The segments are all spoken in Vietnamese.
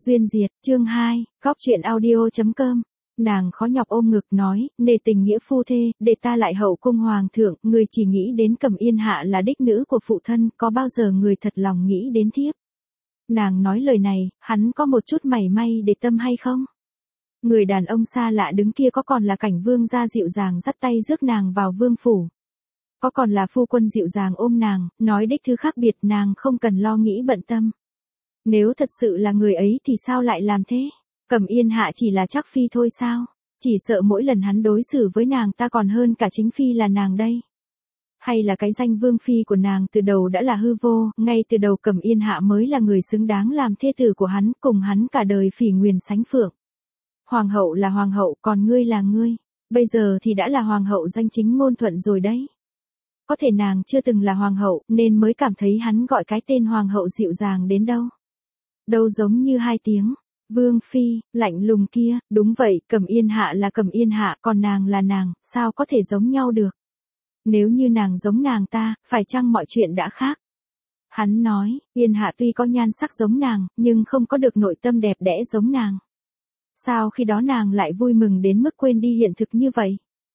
Duyên Diệt, chương 2, Góc truyện audio.com. Nàng khó nhọc ôm ngực nói, nề tình nghĩa phu thê, để ta lại hậu cung hoàng thượng, người chỉ nghĩ đến Cẩm Yên Hạ là đích nữ của phụ thân, có bao giờ người thật lòng nghĩ đến thiếp. Nàng nói lời này, hắn có một chút mảy may để tâm hay không? Người đàn ông xa lạ đứng kia có còn là Cảnh Vương gia dịu dàng dắt tay rước nàng vào vương phủ? Có còn là phu quân dịu dàng ôm nàng, nói đích thứ khác biệt nàng không cần lo nghĩ bận tâm. Nếu thật sự là người ấy thì sao lại làm thế? Cẩm Yên Hạ chỉ là chắc phi thôi sao? Chỉ sợ mỗi lần hắn đối xử với nàng ta còn hơn cả chính phi là nàng đây. Hay là cái danh vương phi của nàng từ đầu đã là hư vô, ngay từ đầu Cẩm Yên Hạ mới là người xứng đáng làm thê tử của hắn, cùng hắn cả đời phỉ nguyền sánh phượng. Hoàng hậu là hoàng hậu, còn ngươi là ngươi. Bây giờ thì đã là hoàng hậu danh chính ngôn thuận rồi đấy. Có thể nàng chưa từng là hoàng hậu, nên mới cảm thấy hắn gọi cái tên hoàng hậu dịu dàng đến đâu. Đâu giống như hai tiếng. Vương phi, lạnh lùng kia, đúng vậy, Cẩm Yên Hạ là Cẩm Yên Hạ, còn nàng là nàng, sao có thể giống nhau được? Nếu như nàng giống nàng ta, phải chăng mọi chuyện đã khác? Hắn nói, Yên Hạ tuy có nhan sắc giống nàng, nhưng không có được nội tâm đẹp đẽ giống nàng. Sao khi đó nàng lại vui mừng đến mức quên đi hiện thực như vậy?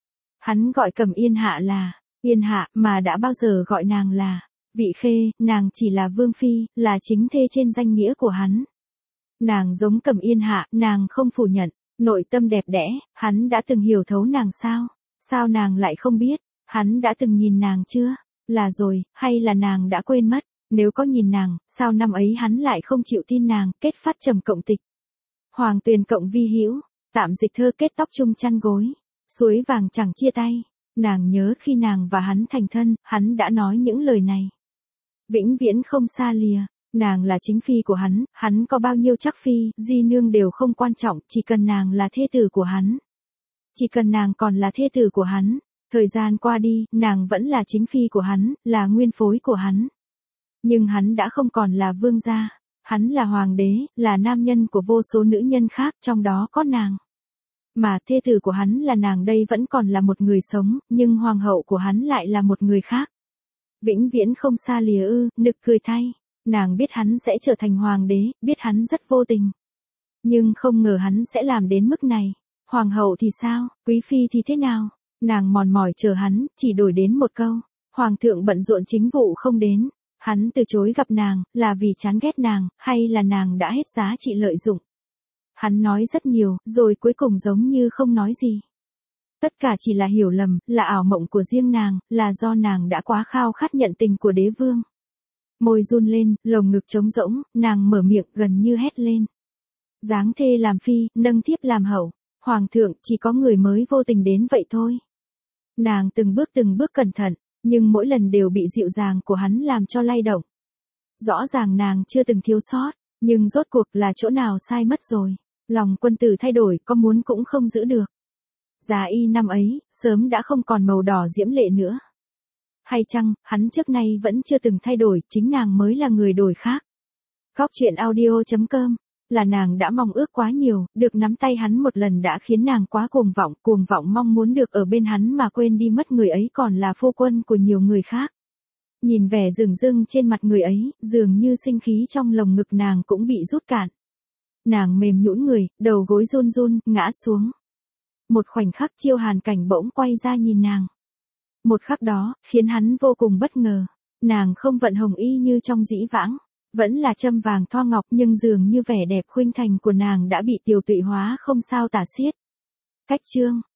Hắn gọi Cẩm Yên Hạ là Yên Hạ, mà đã bao giờ gọi nàng là Vị Khê, nàng chỉ là vương phi, là chính thê trên danh nghĩa của hắn. Nàng giống Cẩm Yên Hạ, nàng không phủ nhận, nội tâm đẹp đẽ, hắn đã từng hiểu thấu nàng sao? Sao nàng lại không biết? Hắn đã từng nhìn nàng chưa? Là rồi, hay là nàng đã quên mất? Nếu có nhìn nàng, sao năm ấy hắn lại không chịu tin nàng, kết phát trầm cộng tịch. Hoàng tuyền cộng vi hữu, tạm dịch thơ kết tóc chung chăn gối, suối vàng chẳng chia tay. Nàng nhớ khi nàng và hắn thành thân, hắn đã nói những lời này. Vĩnh viễn không xa lìa, nàng là chính phi của hắn có bao nhiêu chắc phi, di nương đều không quan trọng, chỉ cần nàng là thê tử của hắn. Chỉ cần nàng còn là thê tử của hắn, thời gian qua đi, nàng vẫn là chính phi của hắn, là nguyên phối của hắn. Nhưng hắn đã không còn là vương gia, hắn là hoàng đế, là nam nhân của vô số nữ nhân khác, trong đó có nàng. Mà thê tử của hắn là nàng đây vẫn còn là một người sống, nhưng hoàng hậu của hắn lại là một người khác. Vĩnh viễn không xa lìa ư, nực cười thay. Nàng biết hắn sẽ trở thành hoàng đế, biết hắn rất vô tình. Nhưng không ngờ hắn sẽ làm đến mức này. Hoàng hậu thì sao, quý phi thì thế nào? Nàng mòn mỏi chờ hắn, chỉ đổi đến một câu. Hoàng thượng bận rộn chính vụ không đến. Hắn từ chối gặp nàng, là vì chán ghét nàng, hay là nàng đã hết giá trị lợi dụng? Hắn nói rất nhiều, rồi cuối cùng giống như không nói gì. Tất cả chỉ là hiểu lầm, là ảo mộng của riêng nàng, là do nàng đã quá khao khát nhận tình của đế vương. Môi run lên, lồng ngực trống rỗng, nàng mở miệng gần như hét lên. Giáng thê làm phi, nâng thiếp làm hậu. Hoàng thượng, chỉ có người mới vô tình đến vậy thôi. Nàng từng bước cẩn thận, nhưng mỗi lần đều bị dịu dàng của hắn làm cho lay động. Rõ ràng nàng chưa từng thiếu sót, nhưng rốt cuộc là chỗ nào sai mất rồi. Lòng quân tử thay đổi, có muốn cũng không giữ được. Già y năm ấy, sớm đã không còn màu đỏ diễm lệ nữa. Hay chăng, hắn trước nay vẫn chưa từng thay đổi, chính nàng mới là người đổi khác. Góc truyện audio.com, là nàng đã mong ước quá nhiều, được nắm tay hắn một lần đã khiến nàng quá cuồng vọng mong muốn được ở bên hắn mà quên đi mất người ấy còn là phu quân của nhiều người khác. Nhìn vẻ rừng rưng trên mặt người ấy, dường như sinh khí trong lồng ngực nàng cũng bị rút cạn. Nàng mềm nhũn người, đầu gối run run, ngã xuống. Một khoảnh khắc Chiêu Hàn Cảnh bỗng quay ra nhìn nàng. Một khắc đó, khiến hắn vô cùng bất ngờ. Nàng không vận hồng y như trong dĩ vãng. Vẫn là châm vàng thoa ngọc nhưng dường như vẻ đẹp khuynh thành của nàng đã bị tiều tụy hóa không sao tả xiết. Cách chương.